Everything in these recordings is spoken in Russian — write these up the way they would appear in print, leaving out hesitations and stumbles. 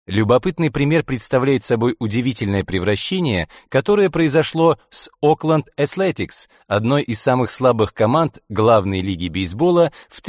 Любопытный пример представляет собой удивительное превращение, которое произошло с Oakland Athletics, одной из самых слабых команд главной лиги бейсбола в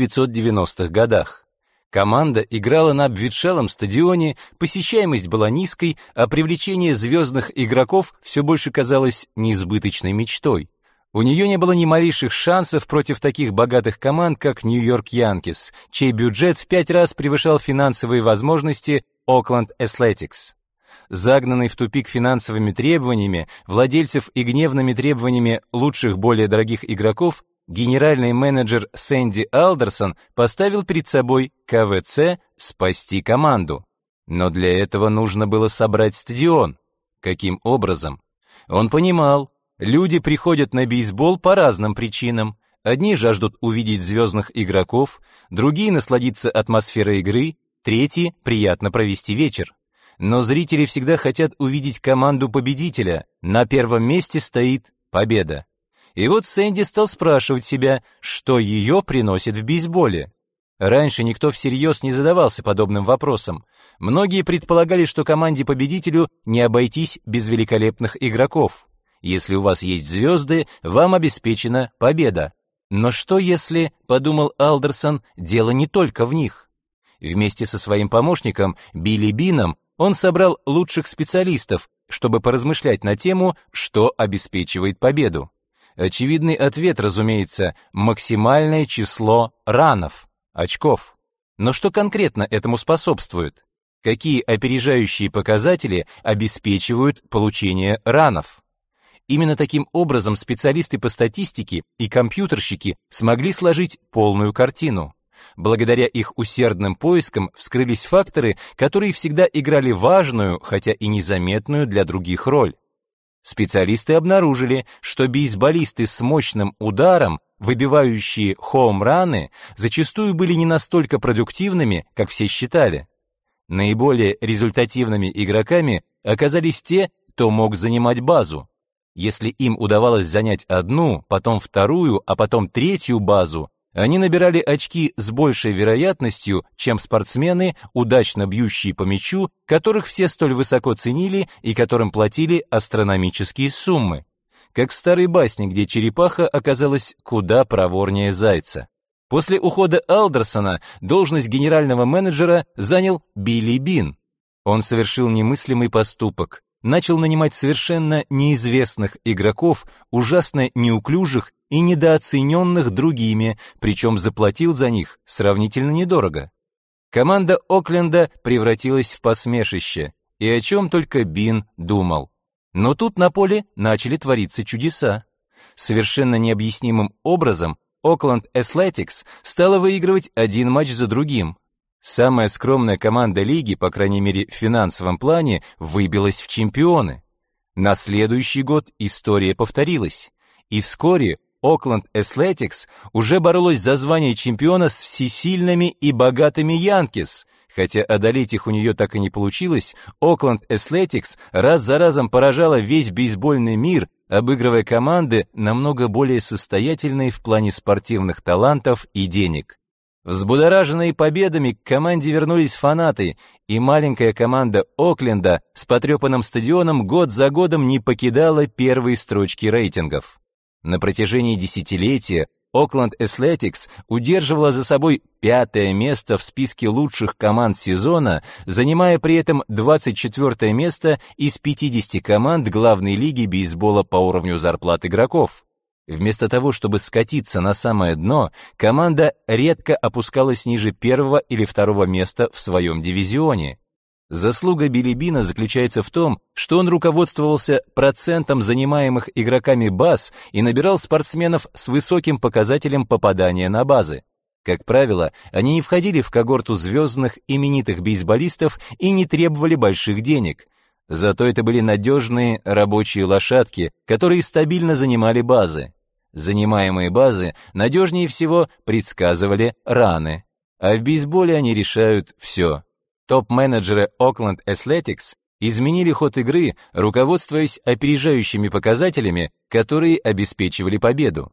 1990-х годах. Команда играла на обветшалом стадионе, посещаемость была низкой, а привлечение звездных игроков все больше казалось несбыточной мечтой. У нее не было ни малейших шансов против таких богатых команд, как Нью-Йорк Янкис, чей бюджет в 5 раз превышал финансовые возможности Oakland Athletics. Загнанный в тупик финансовыми требованиями владельцев и гневными требованиями лучших, более дорогих игроков, генеральный менеджер Сэнди Алдерсон поставил перед собой КВЦ спасти команду. Но для этого нужно было собрать стадион. Каким образом? Он понимал, люди приходят на бейсбол по разным причинам. Одни жаждут увидеть звездных игроков, другие насладиться атмосферой игры, третьи приятно провести вечер. Но зрители всегда хотят увидеть команду победителя. На первом месте стоит победа. И вот Сэнди стал спрашивать себя, что ее приносит в бейсболе. Раньше никто всерьез не задавался подобным вопросом. Многие предполагали, что команде-победителю не обойтись без великолепных игроков. Если у вас есть звезды, вам обеспечена победа. Но что если, подумал Алдерсон, дело не только в них? Вместе со своим помощником Билли Бином он собрал лучших специалистов, чтобы поразмышлять на тему, что обеспечивает победу. Очевидный ответ, разумеется, максимальное число ранов, очков. Но что конкретно этому способствует? Какие опережающие показатели обеспечивают получение ранов? Именно таким образом специалисты по статистике и компьютерщики смогли сложить полную картину. Благодаря их усердным поискам вскрылись факторы, которые всегда играли важную, хотя и незаметную для других роль. Специалисты обнаружили, что бейсболисты с мощным ударом, выбивающие хоум-раны, зачастую были не настолько продуктивными, как все считали. Наиболее результативными игроками оказались те, кто мог занимать базу. Если им удавалось занять одну, потом вторую, а потом третью базу, они набирали очки с большей вероятностью, чем спортсмены, удачно бьющие по мячу, которых все столь высоко ценили и которым платили астрономические суммы. Как в старой басне, где черепаха оказалась куда проворнее зайца. После ухода Алдерсона должность генерального менеджера занял Билли Бин. Он совершил немыслимый поступок. Начал нанимать совершенно неизвестных игроков, ужасно неуклюжих и недооцененных другими, причем заплатил за них сравнительно недорого. Команда Окленда превратилась в посмешище, и о чем только Бин думал. Но тут на поле начали твориться чудеса. Совершенно необъяснимым образом Oakland Athletics стала выигрывать один матч за другим. Самая скромная команда лиги, по крайней мере в финансовом плане, выбилась в чемпионы. На следующий год история повторилась, и вскоре Oakland Athletics уже боролась за звание чемпиона с всесильными и богатыми Янкис. Хотя одолеть их у нее так и не получилось, Oakland Athletics раз за разом поражала весь бейсбольный мир, обыгрывая команды намного более состоятельные в плане спортивных талантов и денег. Взбудораженные победами к команде вернулись фанаты, и маленькая команда Окленда с потрепанным стадионом год за годом не покидала первые строчки рейтингов. На протяжении десятилетия Oakland Athletics удерживала за собой 5-е место в списке лучших команд сезона, занимая при этом 24-е место из 50 команд главной лиги бейсбола по уровню зарплат игроков. Вместо того, чтобы скатиться на самое дно, команда редко опускалась ниже 1-го или 2-го места в своем дивизионе. Заслуга Билли Бина заключается в том, что он руководствовался процентом занимаемых игроками баз и набирал спортсменов с высоким показателем попадания на базы. Как правило, они не входили в когорту звездных именитых бейсболистов и не требовали больших денег. Зато это были надежные рабочие лошадки, которые стабильно занимали базы. Занимаемые базы надежнее всего предсказывали раны. А в бейсболе они решают все. Топ-менеджеры Oakland Athletics изменили ход игры, руководствуясь опережающими показателями, которые обеспечивали победу.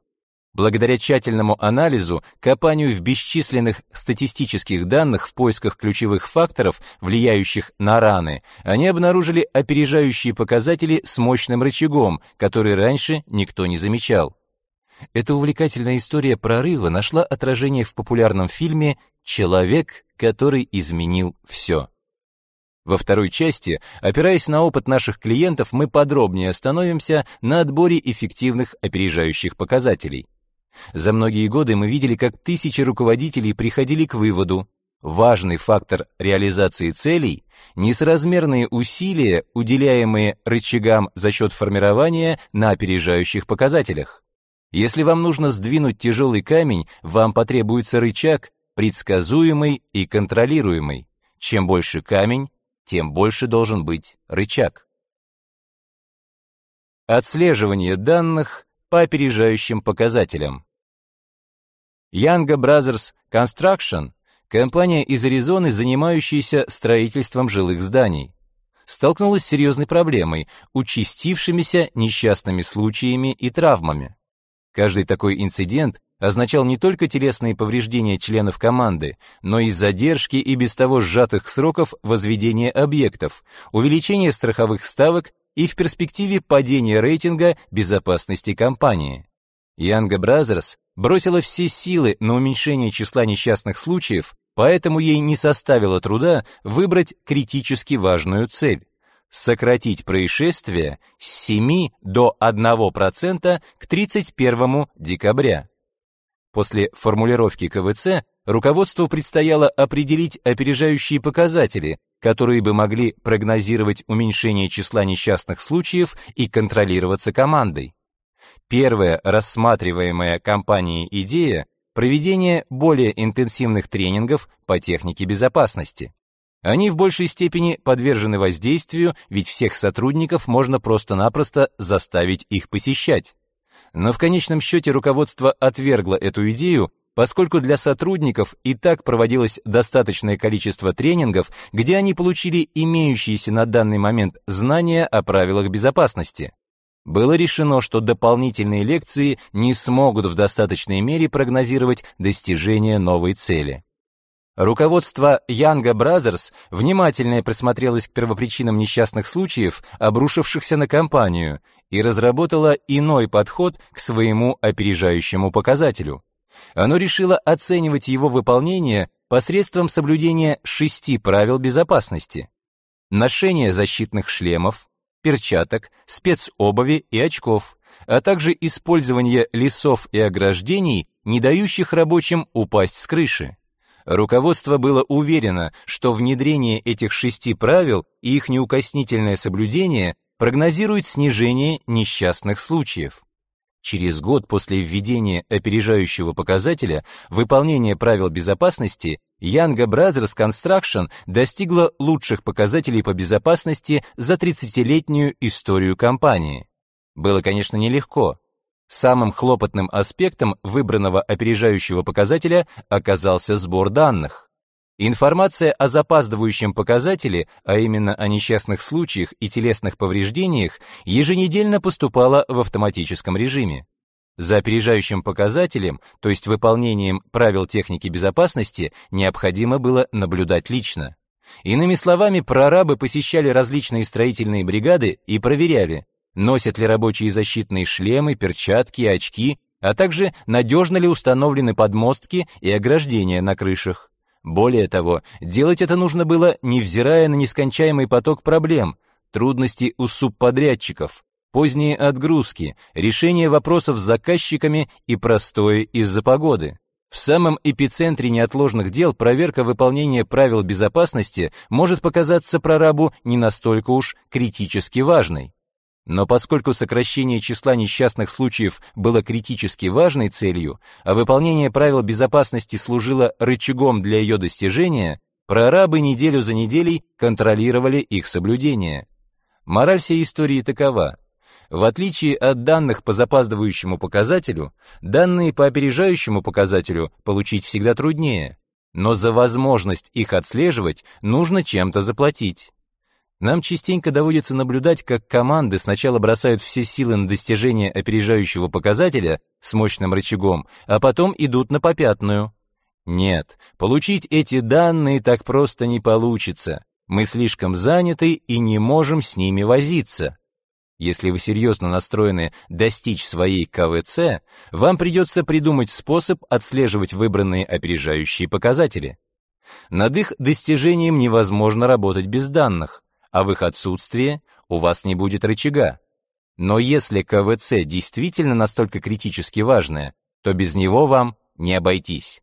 Благодаря тщательному анализу, копанию в бесчисленных статистических данных в поисках ключевых факторов, влияющих на раны, они обнаружили опережающие показатели с мощным рычагом, который раньше никто не замечал. Эта увлекательная история прорыва нашла отражение в популярном фильме «Человек, который изменил все». Во второй части, опираясь на опыт наших клиентов, мы подробнее остановимся на отборе эффективных опережающих показателей. За многие годы мы видели, как тысячи руководителей приходили к выводу: важный фактор реализации целей — несоразмерные усилия, уделяемые рычагам за счет формирования на опережающих показателях. Если вам нужно сдвинуть тяжелый камень, вам потребуется рычаг, предсказуемый и контролируемый. Чем больше камень, тем больше должен быть рычаг. Отслеживание данных по опережающим показателям. Young Brothers Construction — компания из Аризоны, занимающаяся строительством жилых зданий, столкнулась с серьезной проблемой — участившимися несчастными случаями и травмами. Каждый такой инцидент означал не только телесные повреждения членов команды, но и задержки и без того сжатых сроков возведения объектов, увеличение страховых ставок и в перспективе падение рейтинга безопасности компании. Young Brothers бросила все силы на уменьшение числа несчастных случаев, поэтому ей не составило труда выбрать критически важную цель — сократить происшествия с 7 до 1% к 31 декабря. После формулировки КВЦ руководству предстояло определить опережающие показатели, которые бы могли прогнозировать уменьшение числа несчастных случаев и контролироваться командой. Первая рассматриваемая компанией идея — проведение более интенсивных тренингов по технике безопасности. Они в большей степени подвержены воздействию, ведь всех сотрудников можно просто-напросто заставить их посещать. Но в конечном счете руководство отвергло эту идею, поскольку для сотрудников и так проводилось достаточное количество тренингов, где они получили имеющиеся на данный момент знания о правилах безопасности. Было решено, что дополнительные лекции не смогут в достаточной мере прогнозировать достижение новой цели. Руководство Young Brothers внимательно присмотрелось к первопричинам несчастных случаев, обрушившихся на компанию, и разработало иной подход к своему опережающему показателю. Оно решило оценивать его выполнение посредством соблюдения 6 правил безопасности: ношение защитных шлемов, перчаток, спецобуви и очков, а также использование лесов и ограждений, не дающих рабочим упасть с крыши. Руководство было уверено, что внедрение этих 6 правил и их неукоснительное соблюдение прогнозирует снижение несчастных случаев. Через год после введения опережающего показателя выполнения правил безопасности Young Brothers Construction достигла лучших показателей по безопасности за 30-летнюю историю компании. Было, конечно, нелегко. Самым хлопотным аспектом выбранного опережающего показателя оказался сбор данных. Информация о запаздывающем показателе, а именно о несчастных случаях и телесных повреждениях, еженедельно поступала в автоматическом режиме. За опережающим показателем, то есть выполнением правил техники безопасности, необходимо было наблюдать лично. Иными словами, прорабы посещали различные строительные бригады и проверяли, носят ли рабочие защитные шлемы, перчатки, очки, а также надежно ли установлены подмостки и ограждения на крышах. Более того, делать это нужно было, невзирая на нескончаемый поток проблем, трудности у субподрядчиков, поздние отгрузки, решение вопросов с заказчиками и простои из-за погоды. В самом эпицентре неотложных дел проверка выполнения правил безопасности может показаться прорабу не настолько уж критически важной. Но поскольку сокращение числа несчастных случаев было критически важной целью, а выполнение правил безопасности служило рычагом для ее достижения, прорабы неделю за неделей контролировали их соблюдение. Мораль всей истории такова: в отличие от данных по запаздывающему показателю, данные по опережающему показателю получить всегда труднее, но за возможность их отслеживать нужно чем-то заплатить. Нам частенько доводится наблюдать, как команды сначала бросают все силы на достижение опережающего показателя, с мощным рычагом, а потом идут на попятную. Нет, получить эти данные так просто не получится. Мы слишком заняты и не можем с ними возиться. Если вы серьезно настроены достичь своей КВЦ, вам придется придумать способ отслеживать выбранные опережающие показатели. Над их достижением невозможно работать без данных, а в их отсутствии у вас не будет рычага. Но если КВЦ действительно настолько критически важное, то без него вам не обойтись.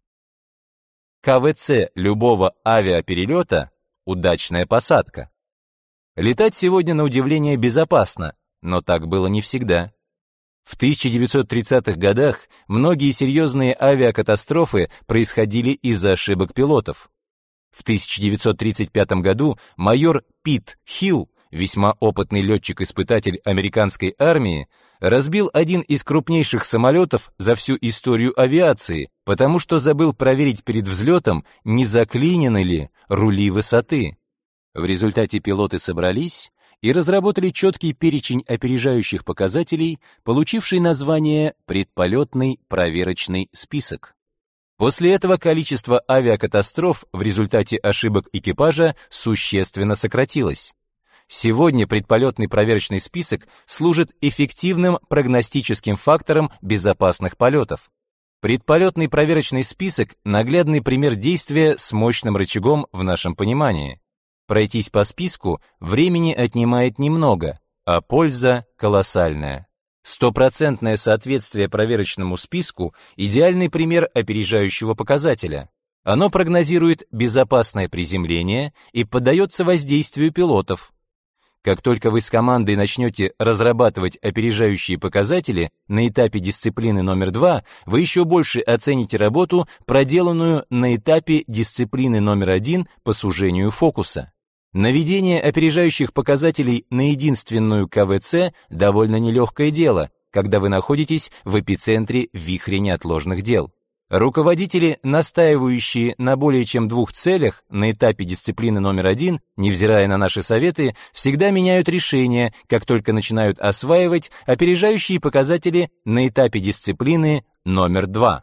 КВЦ любого авиаперелета – удачная посадка. Летать сегодня на удивление безопасно, но так было не всегда. В 1930-х годах многие серьезные авиакатастрофы происходили из-за ошибок пилотов. В 1935 году майор Пит Хилл, весьма опытный летчик-испытатель американской армии, разбил один из крупнейших самолетов за всю историю авиации, потому что забыл проверить перед взлетом, не заклинены ли рули высоты. В результате пилоты собрались и разработали четкий перечень опережающих показателей, получивший название «предполетный проверочный список». После этого количество авиакатастроф в результате ошибок экипажа существенно сократилось. Сегодня предполетный проверочный список служит эффективным прогностическим фактором безопасных полетов. Предполетный проверочный список – наглядный пример действия с мощным рычагом в нашем понимании. Пройтись по списку времени отнимает немного, а польза колоссальная. Стопроцентное соответствие проверочному списку – идеальный пример опережающего показателя. Оно прогнозирует безопасное приземление и поддается воздействию пилотов. Как только вы с командой начнете разрабатывать опережающие показатели на этапе дисциплины номер 2, вы еще больше оцените работу, проделанную на этапе дисциплины номер 1 по сужению фокуса. Наведение опережающих показателей на единственную КВЦ довольно нелегкое дело, когда вы находитесь в эпицентре вихря неотложных дел. Руководители, настаивающие на более чем 2 целях на этапе дисциплины номер 1, невзирая на наши советы, всегда меняют решение, как только начинают осваивать опережающие показатели на этапе дисциплины номер 2.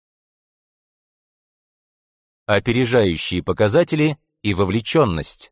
Опережающие показатели и вовлеченность.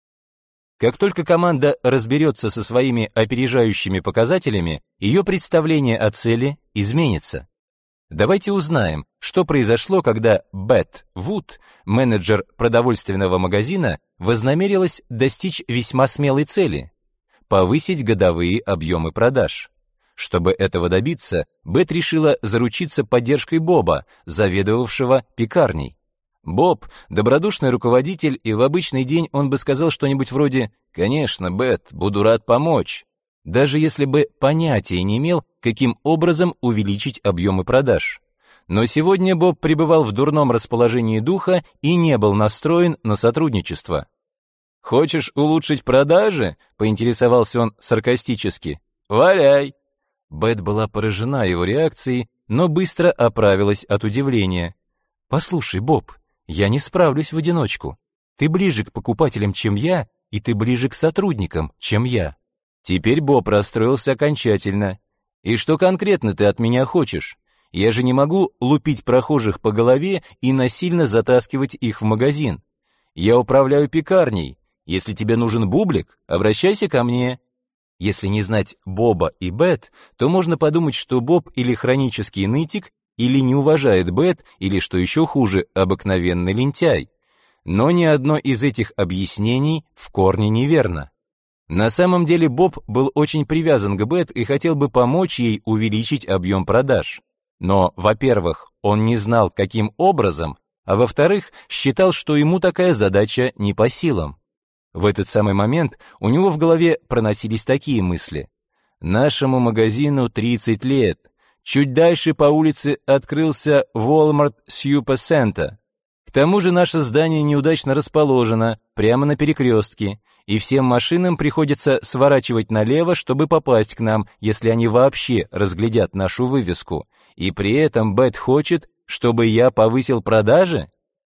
Как только команда разберется со своими опережающими показателями, ее представление о цели изменится. Давайте узнаем, что произошло, когда Бет Вуд, менеджер продовольственного магазина, вознамерилась достичь весьма смелой цели – повысить годовые объемы продаж. Чтобы этого добиться, Бет решила заручиться поддержкой Боба, заведовавшего пекарней. Боб – добродушный руководитель, и в обычный день он бы сказал что-нибудь вроде «Конечно, Бет, буду рад помочь», даже если бы понятия не имел, каким образом увеличить объемы продаж. Но сегодня Боб пребывал в дурном расположении духа и не был настроен на сотрудничество. «Хочешь улучшить продажи?» — поинтересовался он саркастически. «Валяй!» Бет была поражена его реакцией, но быстро оправилась от удивления. «Послушай, Боб, я не справлюсь в одиночку. Ты ближе к покупателям, чем я, и ты ближе к сотрудникам, чем я». Теперь Боб расстроился окончательно. «И что конкретно ты от меня хочешь? Я же не могу лупить прохожих по голове и насильно затаскивать их в магазин. Я управляю пекарней. Если тебе нужен бублик, обращайся ко мне». Если не знать Боба и Бет, то можно подумать, что Боб или хронический нытик, или не уважает Бет, или, что еще хуже, обыкновенный лентяй. Но ни одно из этих объяснений в корне неверно. На самом деле Боб был очень привязан к Бет и хотел бы помочь ей увеличить объем продаж. Но, во-первых, он не знал, каким образом, а во-вторых, считал, что ему такая задача не по силам. В этот самый момент у него в голове проносились такие мысли. «Нашему магазину 30 лет. Чуть дальше по улице открылся Walmart Supercenter. К тому же наше здание неудачно расположено, прямо на перекрестке, и всем машинам приходится сворачивать налево, чтобы попасть к нам, если они вообще разглядят нашу вывеску. И при этом Бет хочет, чтобы я повысил продажи?»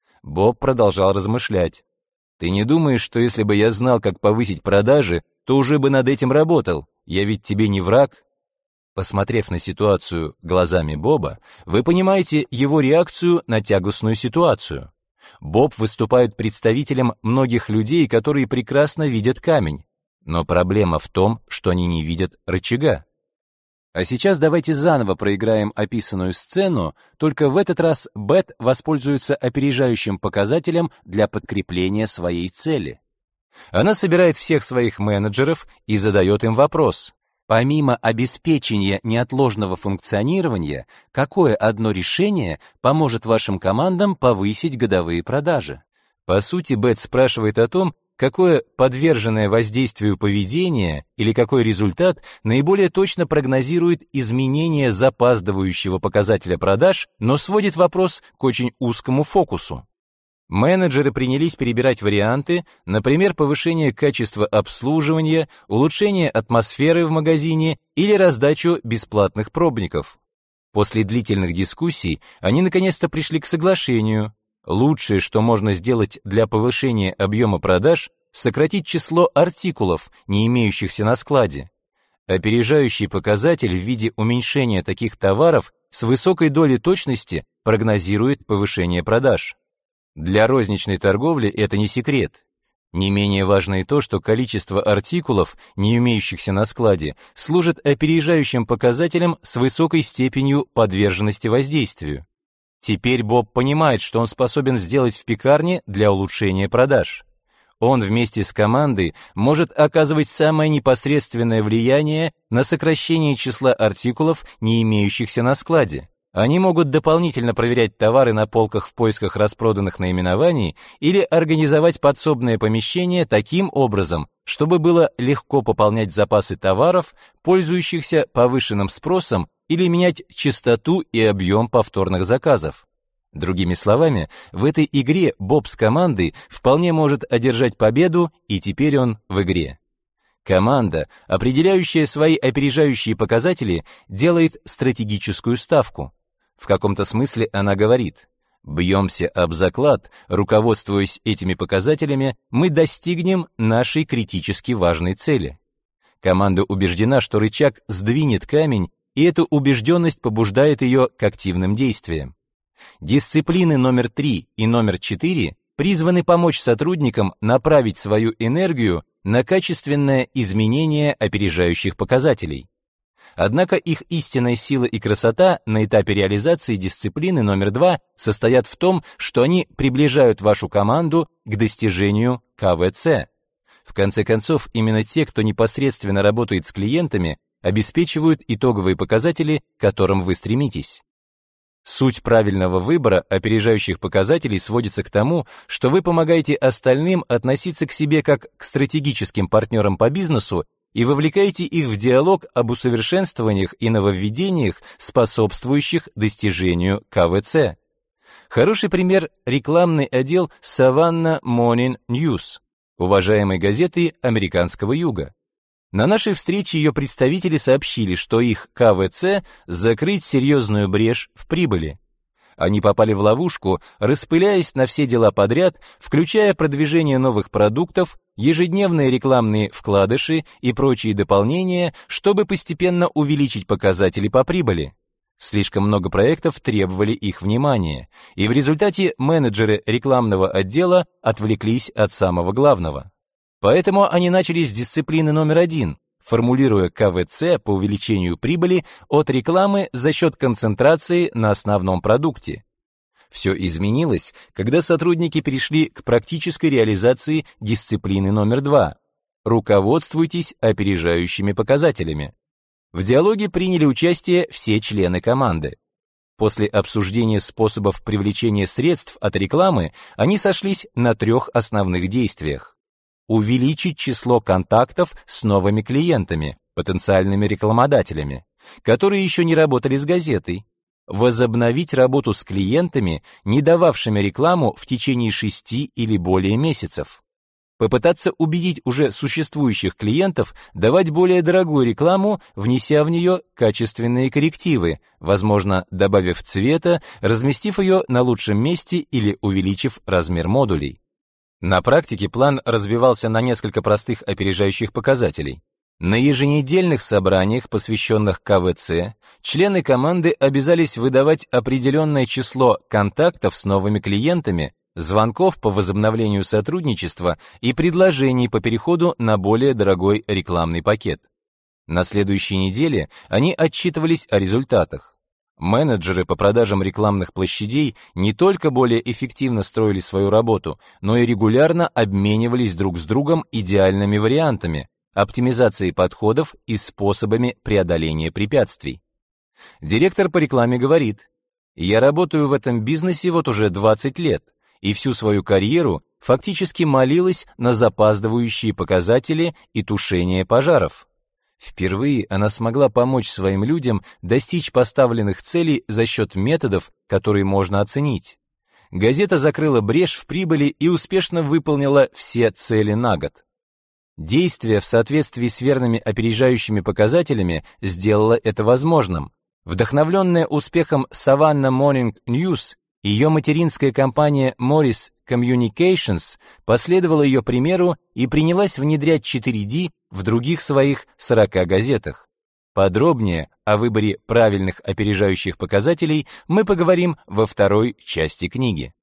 Боб продолжал размышлять. «Ты не думаешь, что если бы я знал, как повысить продажи, то уже бы над этим работал? Я ведь тебе не враг». Посмотрев на ситуацию глазами Боба, вы понимаете его реакцию на тягостную ситуацию. Боб выступает представителем многих людей, которые прекрасно видят камень, но проблема в том, что они не видят рычага. А сейчас давайте заново проиграем описанную сцену, только в этот раз Бет воспользуется опережающим показателем для подкрепления своей цели. Она собирает всех своих менеджеров и задает им вопрос: помимо обеспечения неотложного функционирования, какое одно решение поможет вашим командам повысить годовые продажи? По сути, Бет спрашивает о том, какое подверженное воздействию поведение или какой результат наиболее точно прогнозирует изменение запаздывающего показателя продаж, но сводит вопрос к очень узкому фокусу. Менеджеры принялись перебирать варианты, например, повышение качества обслуживания, улучшение атмосферы в магазине или раздачу бесплатных пробников. После длительных дискуссий они наконец-то пришли к соглашению. Лучшее, что можно сделать для повышения объема продаж, сократить число артикулов, не имеющихся на складе. Опережающий показатель в виде уменьшения таких товаров с высокой долей точности прогнозирует повышение продаж. Для розничной торговли это не секрет. Не менее важно и то, что количество артикулов, не имеющихся на складе, служит опережающим показателем с высокой степенью подверженности воздействию. Теперь Боб понимает, что он способен сделать в пекарне для улучшения продаж. Он вместе с командой может оказывать самое непосредственное влияние на сокращение числа артикулов, не имеющихся на складе. Они могут дополнительно проверять товары на полках в поисках распроданных наименований или организовать подсобное помещение таким образом, чтобы было легко пополнять запасы товаров, пользующихся повышенным спросом, или менять частоту и объем повторных заказов. Другими словами, в этой игре Боб с командой вполне может одержать победу, и теперь он в игре. Команда, определяющая свои опережающие показатели, делает стратегическую ставку. В каком-то смысле она говорит: бьемся об заклад, руководствуясь этими показателями, мы достигнем нашей критически важной цели. Команда убеждена, что рычаг сдвинет камень, и эта убежденность побуждает ее к активным действиям. Дисциплины номер 3 и номер 4 призваны помочь сотрудникам направить свою энергию на качественное изменение опережающих показателей. Однако их истинная сила и красота на этапе реализации дисциплины номер 2 состоят в том, что они приближают вашу команду к достижению КВЦ. В конце концов, именно те, кто непосредственно работает с клиентами, обеспечивают итоговые показатели, к которым вы стремитесь. Суть правильного выбора опережающих показателей сводится к тому, что вы помогаете остальным относиться к себе как к стратегическим партнерам по бизнесу и вовлекаете их в диалог об усовершенствованиях и нововведениях, способствующих достижению КВЦ. Хороший пример — рекламный отдел Savannah Morning News, уважаемой газеты американского юга. На нашей встрече ее представители сообщили, что их КВЦ — закрыть серьезную брешь в прибыли. Они попали в ловушку, распыляясь на все дела подряд, включая продвижение новых продуктов, ежедневные рекламные вкладыши и прочие дополнения, чтобы постепенно увеличить показатели по прибыли. Слишком много проектов требовали их внимания, и в результате менеджеры рекламного отдела отвлеклись от самого главного. Поэтому они начали с дисциплины номер 1, формулируя КВЦ по увеличению прибыли от рекламы за счет концентрации на основном продукте. Все изменилось, когда сотрудники перешли к практической реализации дисциплины номер 2. Руководствуйтесь опережающими показателями. В диалоге приняли участие все члены команды. После обсуждения способов привлечения средств от рекламы они сошлись на 3 основных действиях. Увеличить число контактов с новыми клиентами, потенциальными рекламодателями, которые еще не работали с газетой. Возобновить работу с клиентами, не дававшими рекламу в течение 6 или более месяцев. Попытаться убедить уже существующих клиентов давать более дорогую рекламу, внеся в нее качественные коррективы, возможно, добавив цвета, разместив ее на лучшем месте или увеличив размер модулей. На практике план разбивался на несколько простых опережающих показателей. На еженедельных собраниях, посвященных КВЦ, члены команды обязались выдавать определенное число контактов с новыми клиентами, звонков по возобновлению сотрудничества и предложений по переходу на более дорогой рекламный пакет. На следующей неделе они отчитывались о результатах. Менеджеры по продажам рекламных площадей не только более эффективно строили свою работу, но и регулярно обменивались друг с другом идеальными вариантами, оптимизацией подходов и способами преодоления препятствий. Директор по рекламе говорит: «Я работаю в этом бизнесе вот уже 20 лет, и всю свою карьеру фактически молилась на запаздывающие показатели и тушение пожаров». Впервые она смогла помочь своим людям достичь поставленных целей за счет методов, которые можно оценить. Газета закрыла брешь в прибыли и успешно выполнила все цели на год. Действие в соответствии с верными опережающими показателями сделало это возможным. Вдохновленная успехом Savannah Morning News, ее материнская компания Morris Communications последовала ее примеру и принялась внедрять 4D в других своих 40 газетах. Подробнее о выборе правильных опережающих показателей мы поговорим во второй части книги.